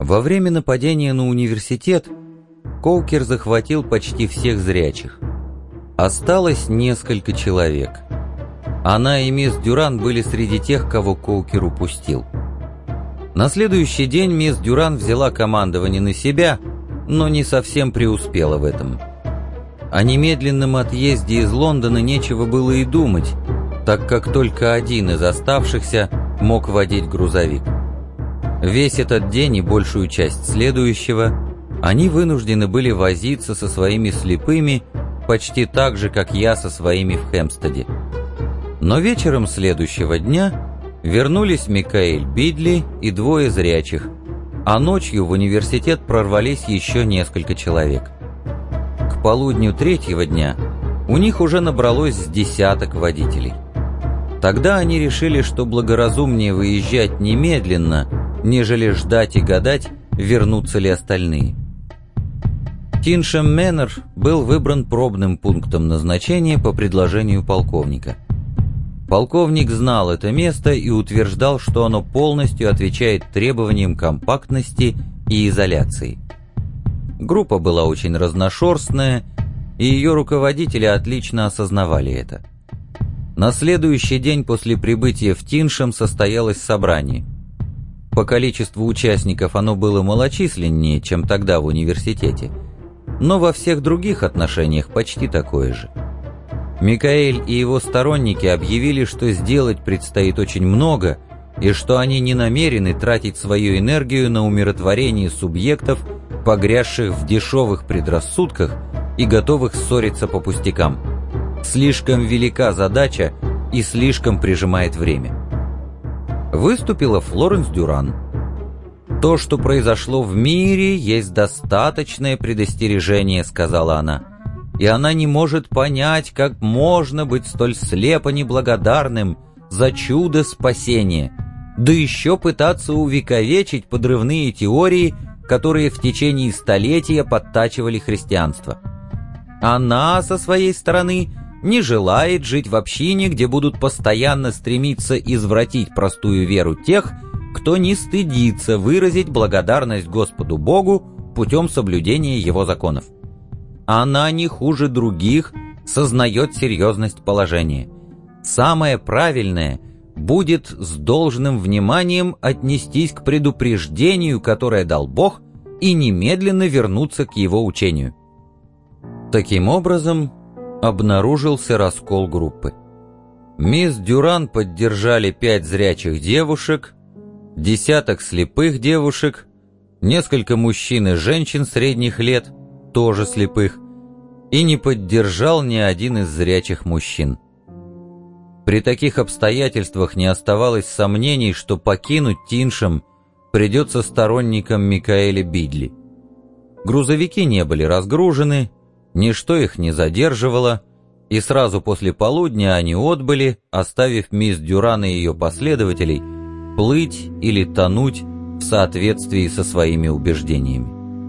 Во время нападения на университет Коукер захватил почти всех зрячих. Осталось несколько человек. Она и мисс Дюран были среди тех, кого Коукер упустил. На следующий день мисс Дюран взяла командование на себя, но не совсем преуспела в этом. О немедленном отъезде из Лондона нечего было и думать, так как только один из оставшихся мог водить грузовик. Весь этот день и большую часть следующего они вынуждены были возиться со своими слепыми почти так же, как я со своими в Хэмпстеде. Но вечером следующего дня вернулись Микаэль Бидли и двое зрячих, а ночью в университет прорвались еще несколько человек. К полудню третьего дня у них уже набралось с десяток водителей. Тогда они решили, что благоразумнее выезжать немедленно, нежели ждать и гадать, вернутся ли остальные. Тиншем Мэннер был выбран пробным пунктом назначения по предложению полковника. Полковник знал это место и утверждал, что оно полностью отвечает требованиям компактности и изоляции. Группа была очень разношерстная, и ее руководители отлично осознавали это. На следующий день после прибытия в Тиншем состоялось собрание. По количеству участников оно было малочисленнее, чем тогда в университете, но во всех других отношениях почти такое же. Микаэль и его сторонники объявили, что сделать предстоит очень много, и что они не намерены тратить свою энергию на умиротворение субъектов, погрязших в дешевых предрассудках и готовых ссориться по пустякам. Слишком велика задача и слишком прижимает время. Выступила Флоренс Дюран. «То, что произошло в мире, есть достаточное предостережение», — сказала она. «И она не может понять, как можно быть столь слепо неблагодарным за чудо спасения, да еще пытаться увековечить подрывные теории, которые в течение столетия подтачивали христианство. Она, со своей стороны, не желает жить в общине, где будут постоянно стремиться извратить простую веру тех, кто не стыдится выразить благодарность Господу Богу путем соблюдения Его законов. Она не хуже других сознает серьезность положения. Самое правильное будет с должным вниманием отнестись к предупреждению, которое дал Бог, и немедленно вернуться к Его учению». Таким образом, обнаружился раскол группы. Мисс Дюран поддержали 5 зрячих девушек, десяток слепых девушек, несколько мужчин и женщин средних лет, тоже слепых, и не поддержал ни один из зрячих мужчин. При таких обстоятельствах не оставалось сомнений, что покинуть Тиншем придется сторонникам Микаэля Бидли. Грузовики не были разгружены, ничто их не задерживало, и сразу после полудня они отбыли, оставив мисс Дюран и ее последователей плыть или тонуть в соответствии со своими убеждениями.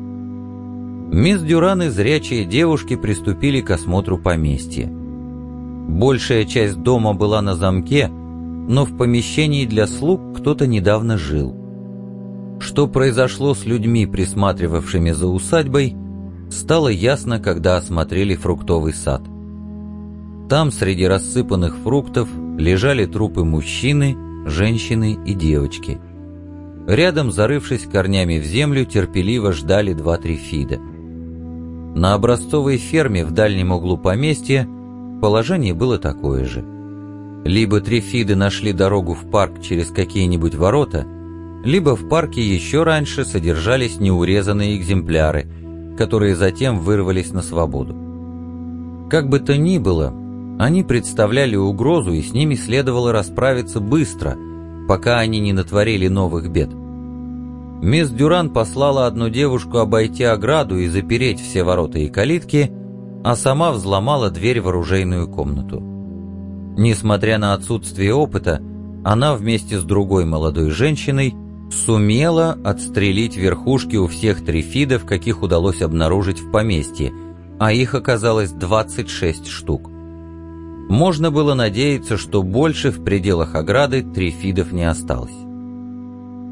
Мисс Дюран и зрячие девушки приступили к осмотру поместья. Большая часть дома была на замке, но в помещении для слуг кто-то недавно жил. Что произошло с людьми, присматривавшими за усадьбой, стало ясно, когда осмотрели фруктовый сад. Там среди рассыпанных фруктов лежали трупы мужчины, женщины и девочки. Рядом, зарывшись корнями в землю, терпеливо ждали 2 трифида. На образцовой ферме в дальнем углу поместья положение было такое же. Либо трифиды нашли дорогу в парк через какие-нибудь ворота, либо в парке еще раньше содержались неурезанные экземпляры, которые затем вырвались на свободу. Как бы то ни было, они представляли угрозу, и с ними следовало расправиться быстро, пока они не натворили новых бед. Мисс Дюран послала одну девушку обойти ограду и запереть все ворота и калитки, а сама взломала дверь в оружейную комнату. Несмотря на отсутствие опыта, она вместе с другой молодой женщиной сумела отстрелить верхушки у всех трифидов, каких удалось обнаружить в поместье, а их оказалось 26 штук. Можно было надеяться, что больше в пределах ограды трифидов не осталось.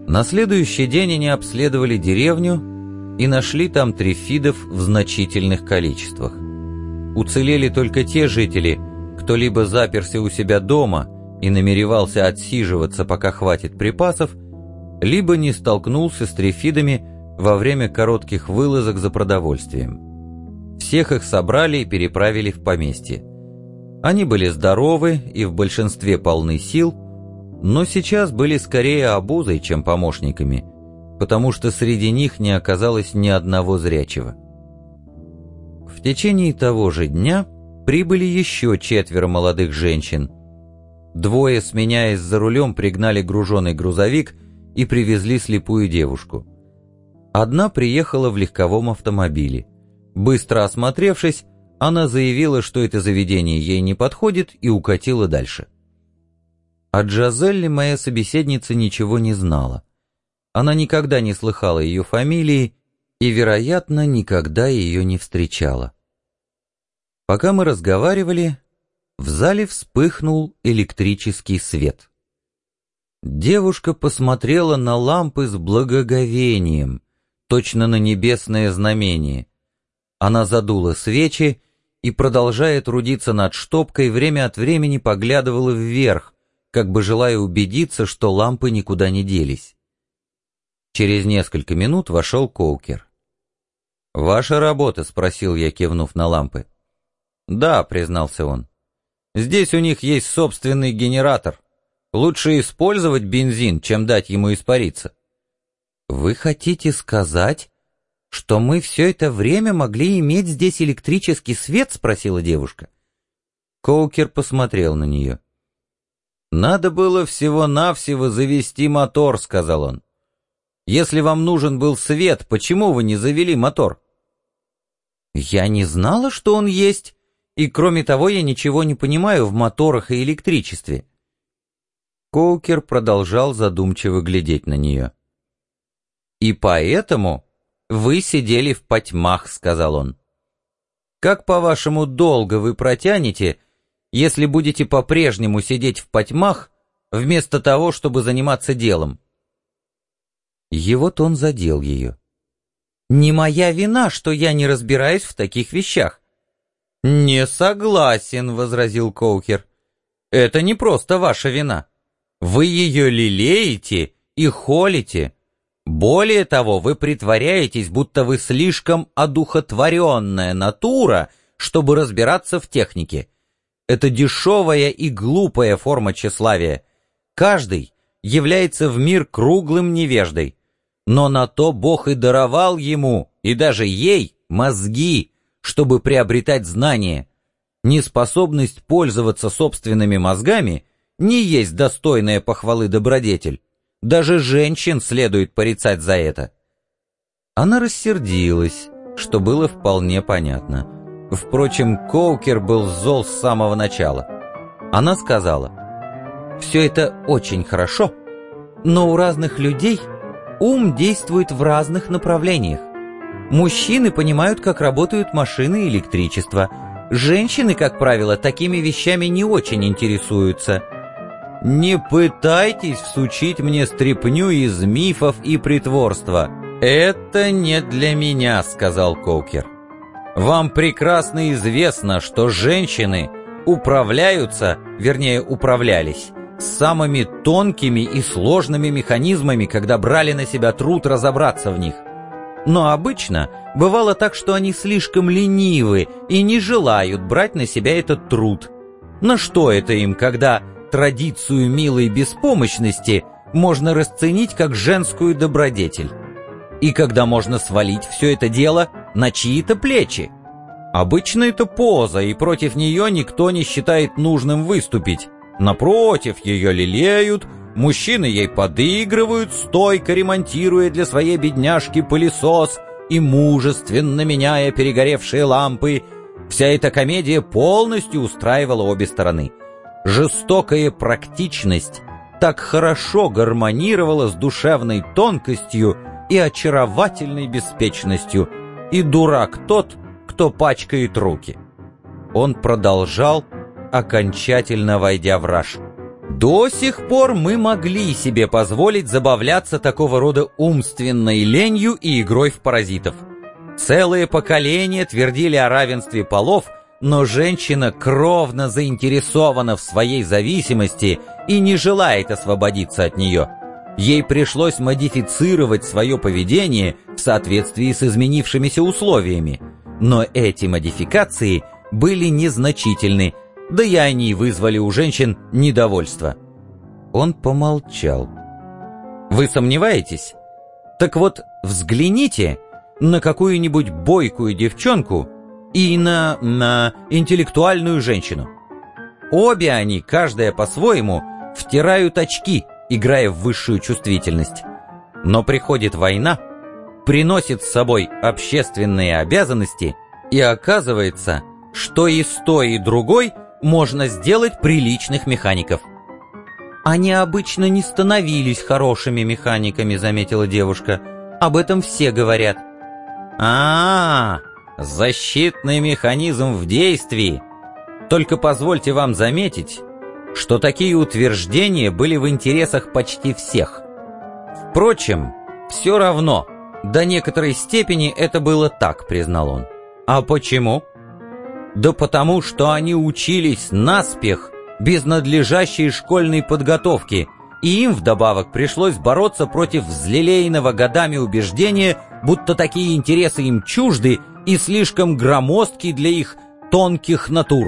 На следующий день они обследовали деревню и нашли там трифидов в значительных количествах. Уцелели только те жители, кто либо заперся у себя дома и намеревался отсиживаться, пока хватит припасов, либо не столкнулся с трифидами во время коротких вылазок за продовольствием. Всех их собрали и переправили в поместье. Они были здоровы и в большинстве полны сил, но сейчас были скорее обузой, чем помощниками, потому что среди них не оказалось ни одного зрячего. В течение того же дня прибыли еще 4 молодых женщин. 2, сменяясь за рулем, пригнали груженый грузовик и привезли слепую девушку. Одна приехала в легковом автомобиле. Быстро осмотревшись, она заявила, что это заведение ей не подходит, и укатила дальше. О Джазелле моя собеседница ничего не знала. Она никогда не слыхала ее фамилии и, вероятно, никогда ее не встречала. Пока мы разговаривали, в зале вспыхнул электрический свет. Девушка посмотрела на лампы с благоговением, точно на небесное знамение. Она задула свечи и, продолжая трудиться над штопкой, время от времени поглядывала вверх, как бы желая убедиться, что лампы никуда не делись. Через несколько минут вошел Коукер. «Ваша работа?» — спросил я, кивнув на лампы. «Да», — признался он. «Здесь у них есть собственный генератор. Лучше использовать бензин, чем дать ему испариться». «Вы хотите сказать, что мы все это время могли иметь здесь электрический свет?» — спросила девушка. Коукер посмотрел на нее. «Надо было всего-навсего завести мотор», — сказал он. «Если вам нужен был свет, почему вы не завели мотор?» «Я не знала, что он есть, и кроме того я ничего не понимаю в моторах и электричестве». Коукер продолжал задумчиво глядеть на нее. «И поэтому вы сидели в потьмах», — сказал он. «Как, по-вашему, долго вы протянете, если будете по-прежнему сидеть в потьмах, вместо того, чтобы заниматься делом?» Его тон задел ее. «Не моя вина, что я не разбираюсь в таких вещах». «Не согласен», — возразил Коукер. «Это не просто ваша вина. Вы ее лелеете и холите. Более того, вы притворяетесь, будто вы слишком одухотворенная натура, чтобы разбираться в технике. Это дешевая и глупая форма тщеславия. Каждый является в мир круглым невеждой. Но на то Бог и даровал ему, и даже ей, мозги, чтобы приобретать знания. Неспособность пользоваться собственными мозгами не есть достойная похвалы добродетель. Даже женщин следует порицать за это». Она рассердилась, что было вполне понятно. Впрочем, Коукер был зол с самого начала. Она сказала: «Все это очень хорошо, но у разных людей ум действует в разных направлениях. Мужчины понимают, как работают машины и электричество. Женщины, как правило, такими вещами не очень интересуются». «Не пытайтесь всучить мне стряпню из мифов и притворства. Это не для меня», — сказал Коукер. «Вам прекрасно известно, что женщины управляются, вернее, управлялись, с самыми тонкими и сложными механизмами, когда брали на себя труд разобраться в них. Но обычно бывало так, что они слишком ленивы и не желают брать на себя этот труд. Но что это им, когда традицию милой беспомощности можно расценить как женскую добродетель? И когда можно свалить все это дело на чьи-то плечи? Обычно это поза, и против нее никто не считает нужным выступить. Напротив, ее лелеют, мужчины ей подыгрывают, стойко ремонтируя для своей бедняжки пылесос и мужественно меняя перегоревшие лампы. Вся эта комедия полностью устраивала обе стороны. Жестокая практичность так хорошо гармонировала с душевной тонкостью и очаровательной беспечностью, и дурак тот, кто пачкает руки». Он продолжал, окончательно войдя в раж: До сих пор мы могли себе позволить забавляться такого рода умственной ленью и игрой в паразитов. Целые поколения твердили о равенстве полов, но женщина кровно заинтересована в своей зависимости и не желает освободиться от нее. Ей пришлось модифицировать свое поведение в соответствии с изменившимися условиями, но эти модификации были незначительны, да и они вызвали у женщин недовольство. Он помолчал. Вы сомневаетесь? Так вот, взгляните на какую-нибудь бойкую девчонку и на интеллектуальную женщину. Обе они, каждая по-своему, втирают очки, играя в высшую чувствительность. Но приходит война, приносит с собой общественные обязанности, и оказывается, что и с той, и другой можно сделать приличных механиков. «Они обычно не становились хорошими механиками», — заметила девушка. «Об этом все говорят». Защитный механизм в действии. Только позвольте вам заметить, что такие утверждения были в интересах почти всех. Впрочем, все равно, до некоторой степени это было так, признал он. А почему? Да потому, что они учились наспех, без надлежащей школьной подготовки, и им вдобавок пришлось бороться против взлелеянного годами убеждения, будто такие интересы им чужды и слишком громоздки для их тонких натур.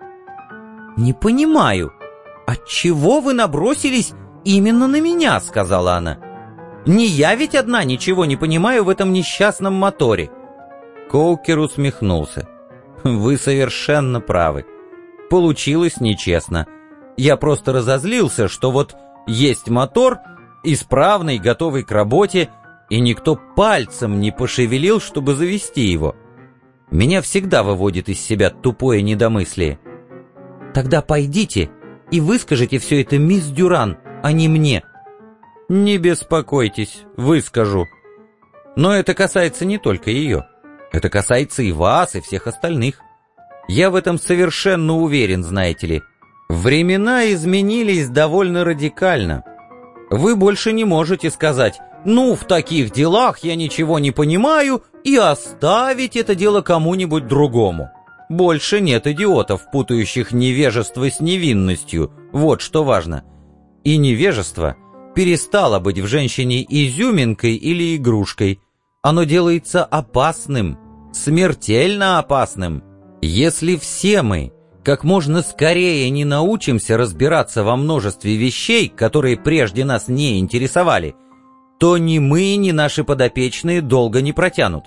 «Не понимаю, отчего вы набросились именно на меня?» — сказала она. «Не я ведь одна ничего не понимаю в этом несчастном моторе». Коукер усмехнулся. «Вы совершенно правы. Получилось нечестно. Я просто разозлился, что вот есть мотор, исправный, готовый к работе, и никто пальцем не пошевелил, чтобы завести его. Меня всегда выводит из себя тупое недомыслие. Тогда пойдите и выскажите все это мисс Дюран, а не мне». «Не беспокойтесь, выскажу. Но это касается не только ее. Это касается и вас, и всех остальных. Я в этом совершенно уверен, знаете ли. Времена изменились довольно радикально. Вы больше не можете сказать: «Ну, в таких делах я ничего не понимаю», и оставить это дело кому-нибудь другому. Больше нет идиотов, путающих невежество с невинностью. Вот что важно. И невежество перестало быть в женщине изюминкой или игрушкой. Оно делается опасным, смертельно опасным. Если все мы как можно скорее не научимся разбираться во множестве вещей, которые прежде нас не интересовали, то ни мы, ни наши подопечные долго не протянут.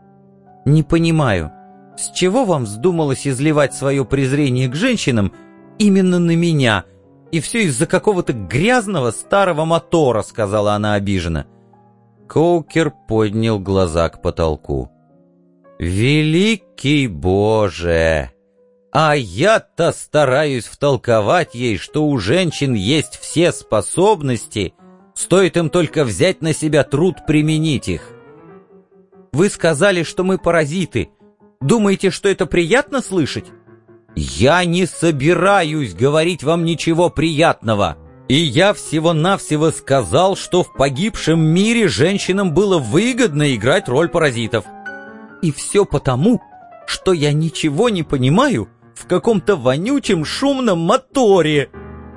Не понимаю, с чего вам вздумалось изливать свое презрение к женщинам именно на меня, и все из-за какого-то грязного старого мотора, сказала она обиженно. Коукер поднял глаза к потолку. Великий Боже! А я-то стараюсь втолковать ей, что у женщин есть все способности, стоит им только взять на себя труд применить их. Вы сказали, что мы паразиты. Думаете, что это приятно слышать? Я не собираюсь говорить вам ничего приятного. И я всего-навсего сказал, что в погибшем мире женщинам было выгодно играть роль паразитов. И все потому, что я ничего не понимаю в каком-то вонючем шумном моторе.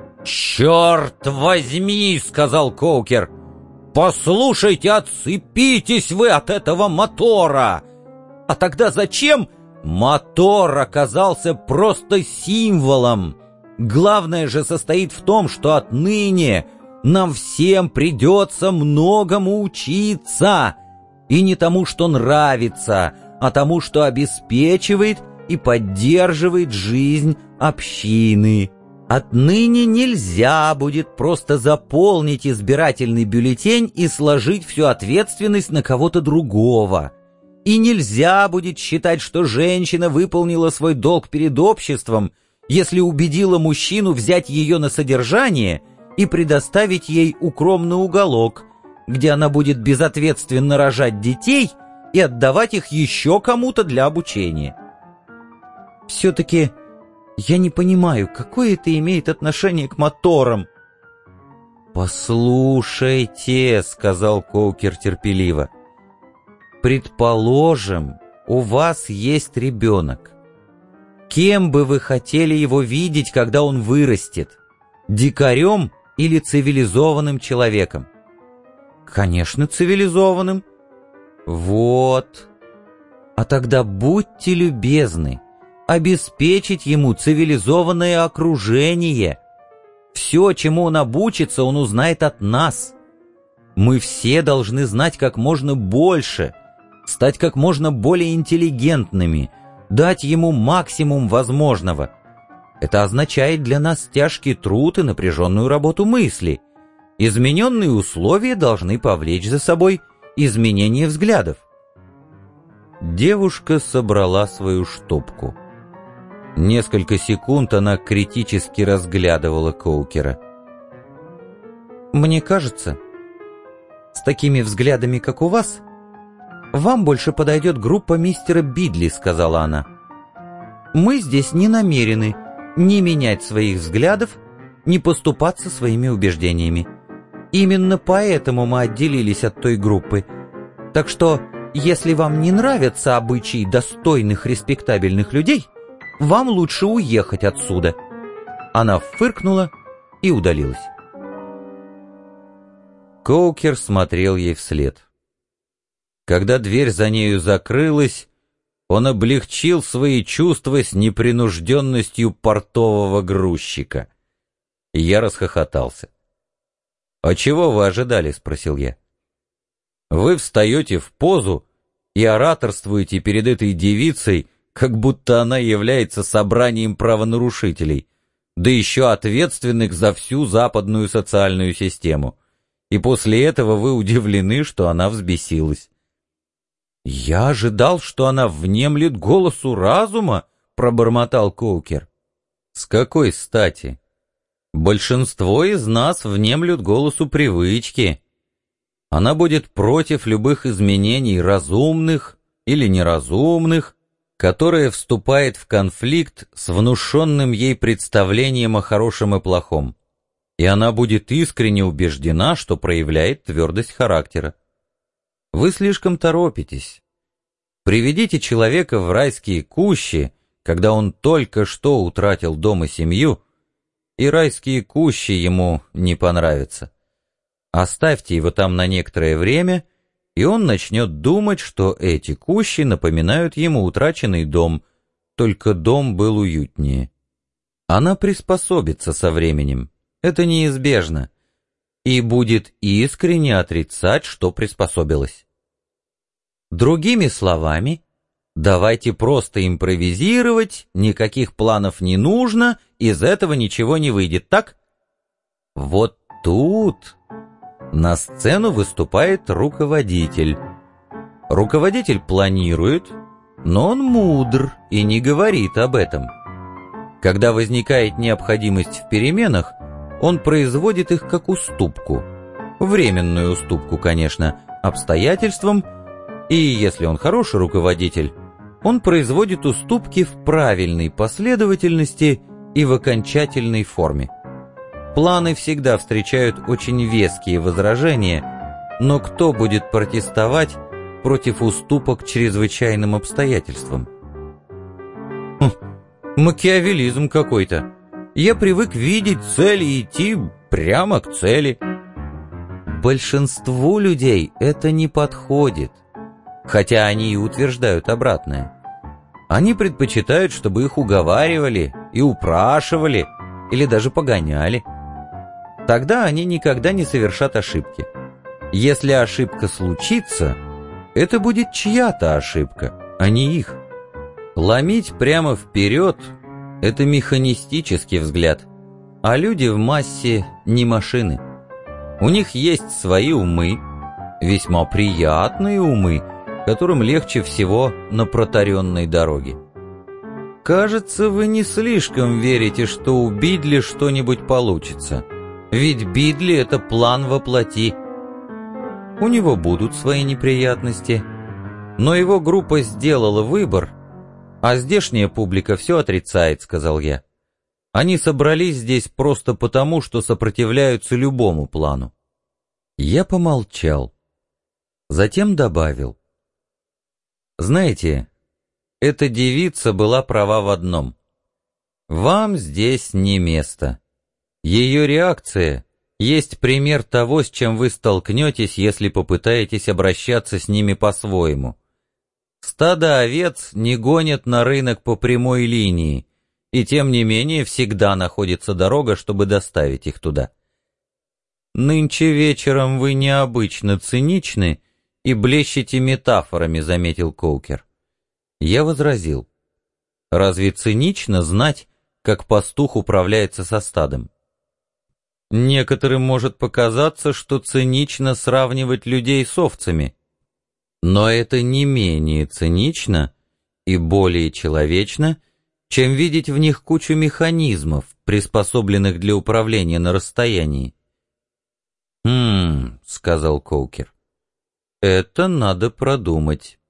«Черт возьми!» — сказал Коукер. «Послушайте, отцепитесь вы от этого мотора!» «А тогда зачем?» «Мотор оказался просто символом. Главное же состоит в том, что отныне нам всем придется многому учиться. И не тому, что нравится, а тому, что обеспечивает и поддерживает жизнь общины. Отныне нельзя будет просто заполнить избирательный бюллетень и сложить всю ответственность на кого-то другого. И нельзя будет считать, что женщина выполнила свой долг перед обществом, если убедила мужчину взять ее на содержание и предоставить ей укромный уголок, где она будет безответственно рожать детей и отдавать их еще кому-то для обучения. Все-таки я не понимаю, какое это имеет отношение к моторам. «Послушайте», — сказал Коукер терпеливо, — «предположим, у вас есть ребенок. Кем бы вы хотели его видеть, когда он вырастет? Дикарем или цивилизованным человеком?» «Конечно, цивилизованным». «Вот. А тогда будьте любезны обеспечить ему цивилизованное окружение. Все, чему он обучится, он узнает от нас. Мы все должны знать как можно больше, стать как можно более интеллигентными, дать ему максимум возможного. Это означает для нас тяжкий труд и напряженную работу мысли. Измененные условия должны повлечь за собой изменение взглядов». Девушка собрала свою штопку. Несколько секунд она критически разглядывала Коукера. «Мне кажется, с такими взглядами, как у вас, вам больше подойдет группа мистера Бидли», — сказала она. «Мы здесь не намерены ни менять своих взглядов, ни поступаться своими убеждениями. Именно поэтому мы отделились от той группы. Так что, если вам не нравятся обычаи достойных, респектабельных людей, вам лучше уехать отсюда». Она фыркнула и удалилась. Коукер смотрел ей вслед. Когда дверь за нею закрылась, он облегчил свои чувства с непринужденностью портового грузчика. И я расхохотался. «А чего вы ожидали?» — спросил я. «Вы встаете в позу и ораторствуете перед этой девицей, как будто она является собранием правонарушителей, да еще ответственных за всю западную социальную систему. И после этого вы удивлены, что она взбесилась». «Я ожидал, что она внемлет голосу разума», — пробормотал Коукер. «С какой стати? Большинство из нас внемлют голосу привычки. Она будет против любых изменений, разумных или неразумных, которая вступает в конфликт с внушенным ей представлением о хорошем и плохом, и она будет искренне убеждена, что проявляет твердость характера. Вы слишком торопитесь. Приведите человека в райские кущи, когда он только что утратил дом и семью, и райские кущи ему не понравятся. Оставьте его там на некоторое время, и он начнет думать, что эти кущи напоминают ему утраченный дом, только дом был уютнее. Она приспособится со временем, это неизбежно, и будет искренне отрицать, что приспособилась. Другими словами, давайте просто импровизировать, никаких планов не нужно, из этого ничего не выйдет, так? Вот тут на сцену выступает руководитель. Руководитель планирует, но он мудр и не говорит об этом. Когда возникает необходимость в переменах, он производит их как уступку. Временную уступку, конечно, обстоятельствам, и если он хороший руководитель, он производит уступки в правильной последовательности и в окончательной форме. Планы всегда встречают очень веские возражения, но кто будет протестовать против уступок чрезвычайным обстоятельствам? Макиавеллизм какой-то. Я привык видеть цель и идти прямо к цели. Большинству людей это не подходит, хотя они и утверждают обратное. Они предпочитают, чтобы их уговаривали и упрашивали, или даже погоняли. Тогда они никогда не совершат ошибки. Если ошибка случится, это будет чья-то ошибка, а не их. Ломить прямо вперед — это механистический взгляд, а люди в массе не машины. У них есть свои умы, весьма приятные умы, которым легче всего на протаренной дороге. Кажется, вы не слишком верите, что у Бидли что-нибудь получится, ведь Бидли — это план во плоти. У него будут свои неприятности, но его группа сделала выбор, а здешняя публика все отрицает, сказал я. Они собрались здесь просто потому, что сопротивляются любому плану. Я помолчал. Затем добавил. Знаете, эта девица была права в одном. Вам здесь не место. Ее реакция есть пример того, с чем вы столкнетесь, если попытаетесь обращаться с ними по-своему. Стадо овец не гонят на рынок по прямой линии, и тем не менее всегда находится дорога, чтобы доставить их туда. «Нынче вечером вы необычно циничны и блещете метафорами», — заметил Коукер. Я возразил. «Разве цинично знать, как пастух управляется со стадом? Некоторым может показаться, что цинично сравнивать людей с овцами, но это не менее цинично и более человечно, чем видеть в них кучу механизмов, приспособленных для управления на расстоянии». — сказал Коукер. — Это надо продумать.